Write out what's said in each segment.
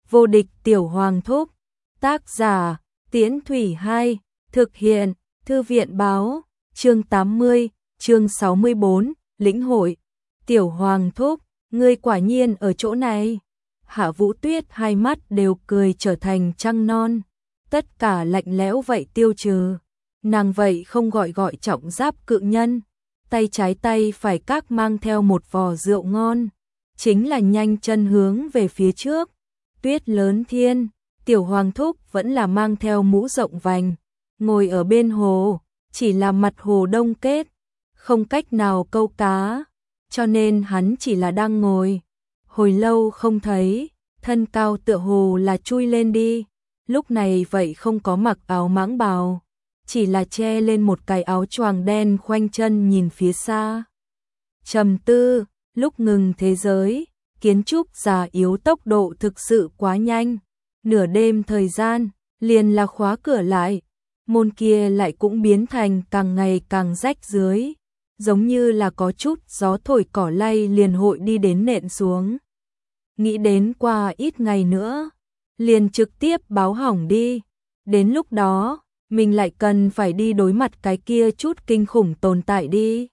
Vô địch tiểu hoàng thúc. Tác giả, Tiễn Thủy 2, thực hiện, Thư viện báo, chương 80, chương 64, lĩnh hội. Tiểu hoàng thúc, ngươi quả nhiên ở chỗ này. Hạ Vũ Tuyết hai mắt đều cười trở thành trăng non, tất cả lạnh lẽo vậy tiêu trừ. Nàng vậy không gọi trọng giáp cự nhân, tay trái tay phải các mang theo một vò rượu ngon, chính là nhanh chân hướng về phía trước. Tuyết lớn thiên, tiểu hoàng thúc vẫn là mang theo mũ rộng vành, ngồi ở bên hồ, chỉ là mặt hồ đông kết, không cách nào câu cá, cho nên hắn chỉ là đang ngồi. Hồi lâu không thấy, thân cao tựa hồ là chui lên đi, lúc này vậy không có mặc áo mãng bào, chỉ là che lên một cái áo choàng đen khoanh chân nhìn phía xa. Trầm tư, lúc ngừng thế giới, kiến trúc già yếu tốc độ thực sự quá nhanh, nửa đêm thời gian, liền là khóa cửa lại, môn kia lại cũng biến thành càng ngày càng rách dưới, giống như là có chút gió thổi cỏ lay liền hội đi đến nện xuống. Nghĩ đến qua ít ngày nữa, liền trực tiếp báo hỏng đi, đến lúc đó, mình lại cần phải đi đối mặt cái kia chút kinh khủng tồn tại đi.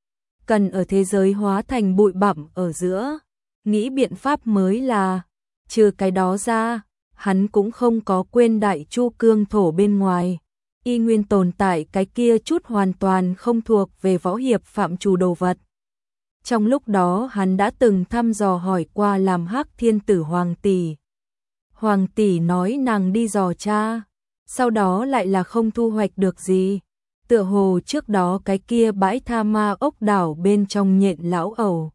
Cần ở thế giới hóa thành bụi bặm ở giữa, nghĩ biện pháp mới là, trừ cái đó ra, hắn cũng không có quên Đại Chu cương thổ bên ngoài, y nguyên tồn tại cái kia chút hoàn toàn không thuộc về võ hiệp phạm trù đồ vật. Trong lúc đó hắn đã từng thăm dò hỏi qua làm Hắc Thiên Tử Hoàng tỷ. Hoàng tỷ nói nàng đi dò tra, sau đó lại là không thu hoạch được gì. Tựa hồ trước đó cái kia bãi tha ma ốc đảo bên trong nhện lão ẩu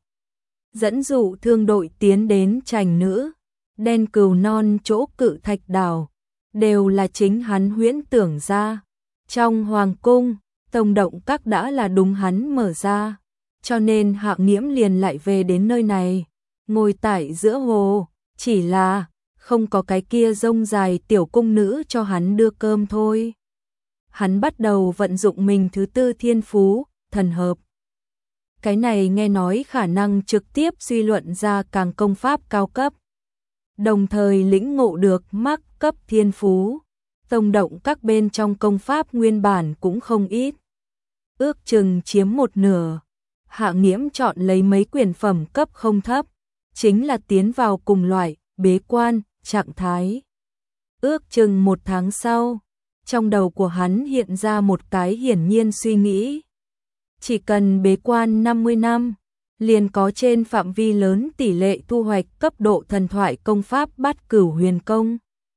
dẫn dụ thương đội tiến đến Trành Nữ, Đen Cừu Non chỗ Cự Thạch đảo, đều là chính hắn huyễn tưởng ra. Trong hoàng cung, Tông Động Các đã là đúng hắn mở ra, cho nên Hạ Nghiễm liền lại về đến nơi này, ngồi tại giữa hồ, chỉ là không có cái kia rông dài tiểu cung nữ cho hắn đưa cơm thôi. Hắn bắt đầu vận dụng mình thứ tư thiên phú, thần hợp. Cái này nghe nói khả năng trực tiếp suy luận ra càng công pháp cao cấp, đồng thời lĩnh ngộ được mắc cấp thiên phú. Tông Động Các bên trong công pháp nguyên bản cũng không ít, ước chừng chiếm một nửa. Hạ Nghiễm chọn lấy mấy quyển phẩm cấp không thấp, chính là tiến vào cùng loại bế quan trạng thái. Ước chừng một tháng sau, trong đầu của hắn hiện ra một cái hiển nhiên suy nghĩ. Chỉ cần bế quan 50 năm, liền có trên phạm vi lớn tỷ lệ thu hoạch cấp độ thần thoại công pháp Bát Cửu Huyền Công.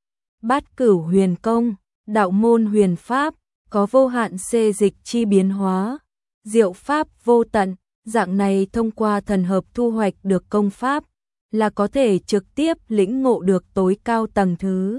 Bát Cửu Huyền Công, đạo môn huyền pháp, có vô hạn xê dịch chi biến hóa, diệu pháp vô tận, dạng này thông qua thần hợp thu hoạch được công pháp, là có thể trực tiếp lĩnh ngộ được tối cao tầng thứ.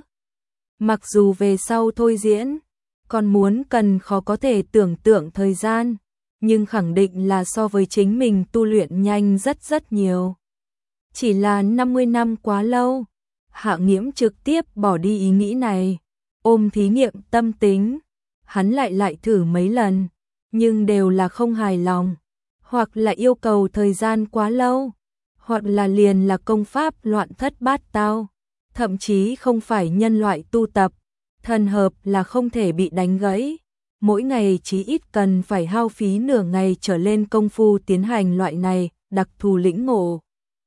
Mặc dù về sau thôi diễn, còn muốn cần khó có thể tưởng tượng thời gian, nhưng khẳng định là so với chính mình tu luyện nhanh rất nhiều. Chỉ là 50 năm quá lâu, Hạ Nghiễm trực tiếp bỏ đi ý nghĩ này, ôm thí nghiệm tâm tính, hắn lại thử mấy lần, nhưng đều là không hài lòng, hoặc là yêu cầu thời gian quá lâu, hoặc là liền là công pháp loạn thất bát tao, thậm chí không phải nhân loại tu tập, thần hợp là không thể bị đánh gãy, mỗi ngày chí ít cần phải hao phí nửa ngày trở lên công phu tiến hành loại này đặc thù lĩnh ngộ.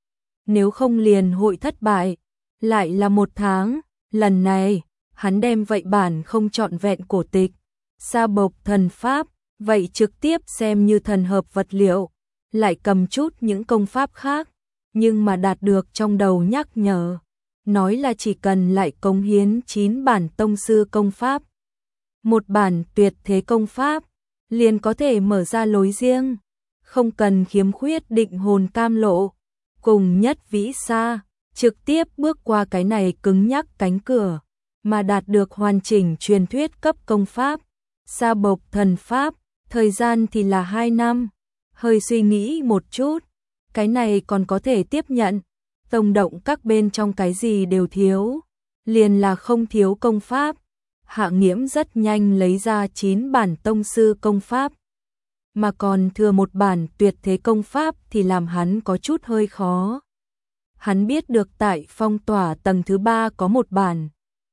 Nếu không liền hội thất bại, lại là một tháng, lần này, hắn đem vậy bản không trọn vẹn cổ tịch, sa bộc thần pháp, vậy trực tiếp xem như thần hợp vật liệu, lại cầm chút những công pháp khác, nhưng mà đạt được trong đầu nhắc nhở, nói là chỉ cần lại cống hiến 9 bản tông sư công pháp, một bản tuyệt thế công pháp, liền có thể mở ra lối riêng, không cần khiếm khuyết định hồn cam lộ, cùng nhất vĩ xa, trực tiếp bước qua cái này cứng nhắc cánh cửa, mà đạt được hoàn chỉnh truyền thuyết cấp công pháp, sa bộc thần pháp, thời gian thì là 2 năm, hơi suy nghĩ một chút, cái này còn có thể tiếp nhận. Tông Động Các bên trong cái gì đều thiếu, liền là không thiếu công pháp. Hạ Nghiễm rất nhanh lấy ra 9 bản tông sư công pháp, mà còn thừa một bản tuyệt thế công pháp thì làm hắn có chút hơi khó. Hắn biết được tại phong tỏa tầng thứ 3 có một bản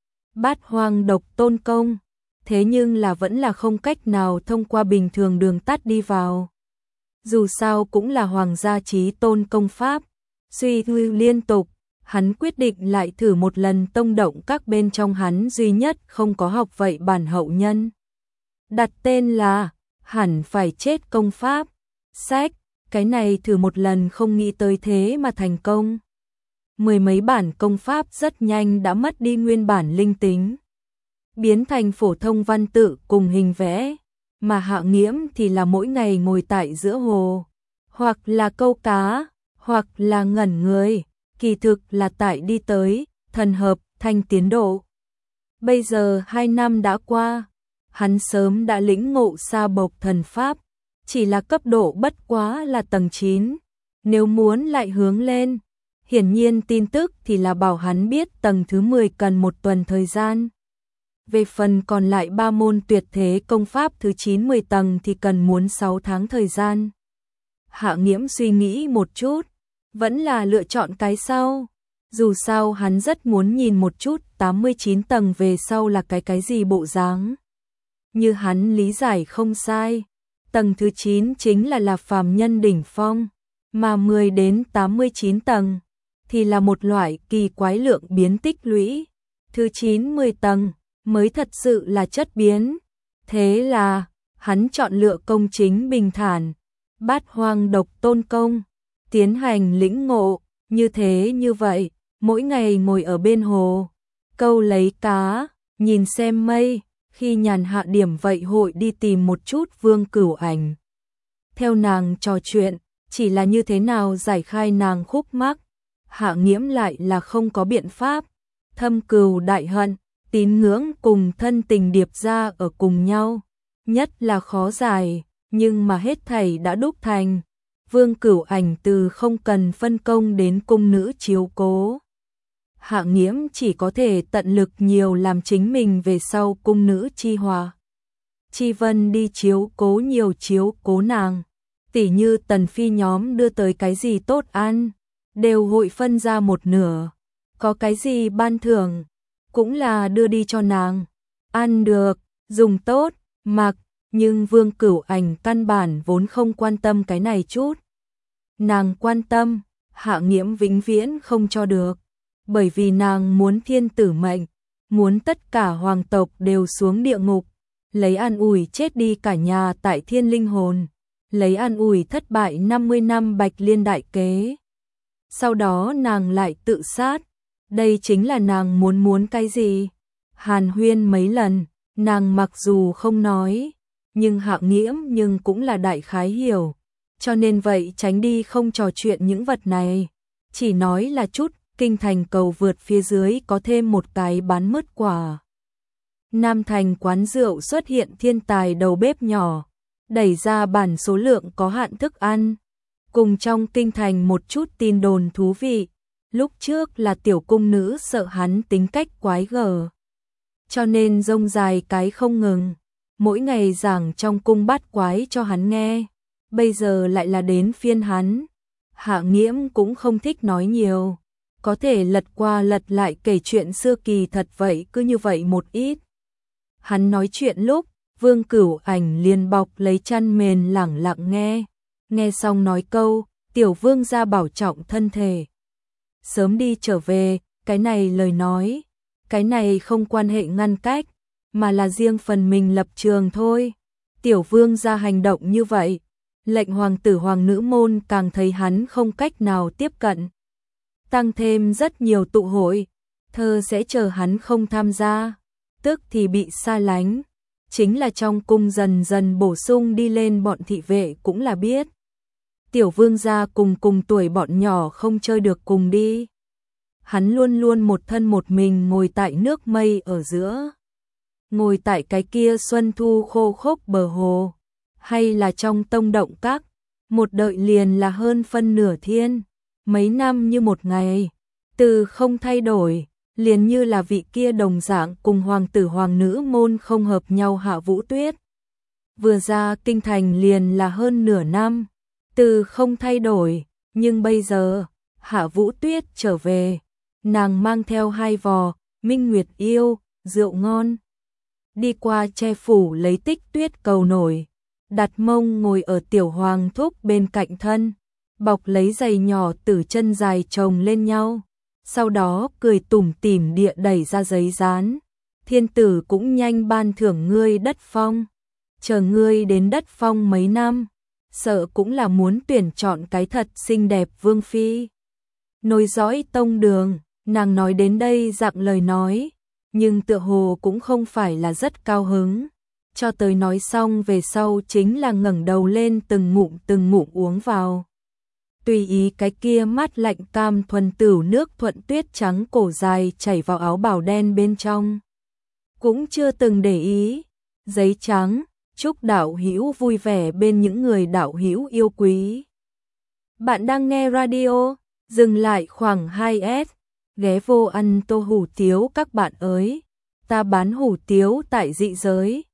Bát Hoang Độc Tôn Công, thế nhưng là vẫn là không cách nào thông qua bình thường đường tắt đi vào. Dù sao cũng là hoàng gia chí tôn công pháp, suy tư liên tục, hắn quyết định lại thử một lần tông động các bên trong hắn duy nhất không có học vậy bản hậu nhân. Đặt tên là Hẳn Phải Chết Công Pháp. Sách, cái này thử một lần không nghĩ tới thế mà thành công. Mười mấy bản công pháp rất nhanh đã mất đi nguyên bản linh tính, biến thành phổ thông văn tự cùng hình vẽ, mà Hạ Nghiễm thì là mỗi ngày ngồi tại giữa hồ, hoặc là câu cá, hoặc là ngẩn người, kỳ thực là tại đi tới, thần hợp, thanh tiến độ. Bây giờ 2 năm đã qua, hắn sớm đã lĩnh ngộ sa bộc thần pháp, chỉ là cấp độ bất quá là tầng 9, nếu muốn lại hướng lên, hiển nhiên tin tức thì là bảo hắn biết tầng thứ 10 cần 1 tuần thời gian. Về phần còn lại 3 môn tuyệt thế công pháp thứ 9-10 tầng thì cần muốn 6 tháng thời gian. Hạ Nghiễm suy nghĩ một chút, vẫn là lựa chọn cái sau. Dù sao hắn rất muốn nhìn một chút 89 tầng về sau là cái gì bộ dáng. Như hắn lý giải không sai, tầng thứ 9 chính là phàm nhân đỉnh phong, mà 10 đến 89 tầng thì là một loại kỳ quái lượng biến tích lũy. Thứ 9-10 tầng mới thật sự là chất biến. Thế là hắn chọn lựa công chính bình thản, Bát Hoang Độc Tôn Công, tiến hành lĩnh ngộ, như thế như vậy, mỗi ngày ngồi ở bên hồ, câu lấy cá, nhìn xem mây, khi nhàn hạ điểm vậy hội đi tìm một chút Vương Cửu Ảnh. Theo nàng trò chuyện, chỉ là như thế nào giải khai nàng khúc mắc, Hạ Nghiễm lại là không có biện pháp. Thâm cừu đại hận, tín ngưỡng cùng thân tình điệp ra ở cùng nhau, nhất là khó giải, nhưng mà hết thảy đã đúc thành. Vương Cửu Ảnh từ không cần phân công đến cung nữ chiếu cố. Hạ Nghiễm chỉ có thể tận lực nhiều làm chính mình về sau cung nữ chi hòa. Chi Vân đi chiếu cố nhiều chiếu cố nàng, tỉ như Tần Phi nhóm đưa tới cái gì tốt ăn, đều hội phân ra một nửa, có cái gì ban thưởng, cũng là đưa đi cho nàng, ăn được, dùng tốt, mặc, nhưng Vương Cửu Ảnh căn bản vốn không quan tâm cái này chút. Nàng quan tâm, Hạ Nghiễm vĩnh viễn không cho được, bởi vì nàng muốn thiên tử mệnh, muốn tất cả hoàng tộc đều xuống địa ngục, lấy an ủi chết đi cả nhà tại thiên linh hồn, lấy an ủi thất bại 50 năm Bạch Liên đại kế. Sau đó nàng lại tự sát, đây chính là nàng muốn cái gì. Hàn huyên mấy lần, nàng mặc dù không nói, nhưng Hạ Nghiễm nhưng cũng là đại khái hiểu, cho nên vậy tránh đi không trò chuyện những vật này, chỉ nói là chút kinh thành cầu vượt phía dưới có thêm một cái bán mứt quả. Nam thành quán rượu xuất hiện thiên tài đầu bếp nhỏ, đẩy ra bản số lượng có hạn thức ăn, cùng trong kinh thành một chút tin đồn thú vị. Lúc trước là tiểu cung nữ sợ hắn tính cách quái gở, cho nên rông dài cái không ngừng, mỗi ngày giảng trong cung bát quái cho hắn nghe. Bây giờ lại là đến phiên hắn. Hạ Nghiễm cũng không thích nói nhiều, có thể lật qua lật lại kể chuyện xưa kỳ thật vậy cứ như vậy một ít. Hắn nói chuyện lúc, Vương Cửu Ảnh liền bọc lấy chăn mền lẳng lặng nghe xong nói câu, tiểu vương gia bảo trọng thân thể, sớm đi trở về. Cái này lời nói, cái này không quan hệ ngăn cách, mà là riêng phần mình lập trường thôi. Tiểu vương gia hành động như vậy, lệnh hoàng tử hoàng nữ môn càng thấy hắn không cách nào tiếp cận. Tăng thêm rất nhiều tụ hội, thơ sẽ chờ hắn không tham gia, tức thì bị xa lánh. Chính là trong cung dần dần bổ sung đi lên bọn thị vệ cũng là biết. Tiểu vương gia cùng tuổi bọn nhỏ không chơi được cùng đi. Hắn luôn luôn một thân một mình ngồi tại nước mây ở giữa. Ngồi tại cái kia xuân thu khô khốc bờ hồ. Hay là trong tông động các, một đợi liền là hơn phân nửa thiên, mấy năm như một ngày, từ không thay đổi, liền như là vị kia đồng dạng cùng hoàng tử hoàng nữ môn không hợp nhau Hạ Vũ Tuyết. Vừa ra kinh thành liền là hơn nửa năm, từ không thay đổi, nhưng bây giờ, Hạ Vũ Tuyết trở về, nàng mang theo 2 vò Minh Nguyệt yêu, rượu ngon. Đi qua che phủ lấy Tích Tuyết cầu nổi, đặt mông ngồi ở Tiểu Hoàng Thúc bên cạnh thân, bọc lấy giày nhỏ tử chân dài chồng lên nhau, sau đó cười tủm tỉm địa đẩy ra giấy dán. Thiên tử cũng nhanh ban thưởng ngươi đất phong, chờ ngươi đến đất phong mấy năm, sợ cũng là muốn tuyển chọn cái thật xinh đẹp vương phi. Nối dõi tông đường, nàng nói đến đây dặng lời nói, nhưng tựa hồ cũng không phải là rất cao hứng. Cho tới nói xong về sau chính là ngẩng đầu lên từng ngụm uống vào. Tùy ý cái kia mát lạnh cam thuần tửu nước thuận tuyết trắng cổ dài chảy vào áo bào đen bên trong. Cũng chưa từng để ý, giấy trắng, chúc đạo hữu vui vẻ bên những người đạo hữu yêu quý. Bạn đang nghe radio, dừng lại khoảng 2S, ghé vô ăn tô hủ tiếu các bạn ơi. Ta bán hủ tiếu tại dị giới,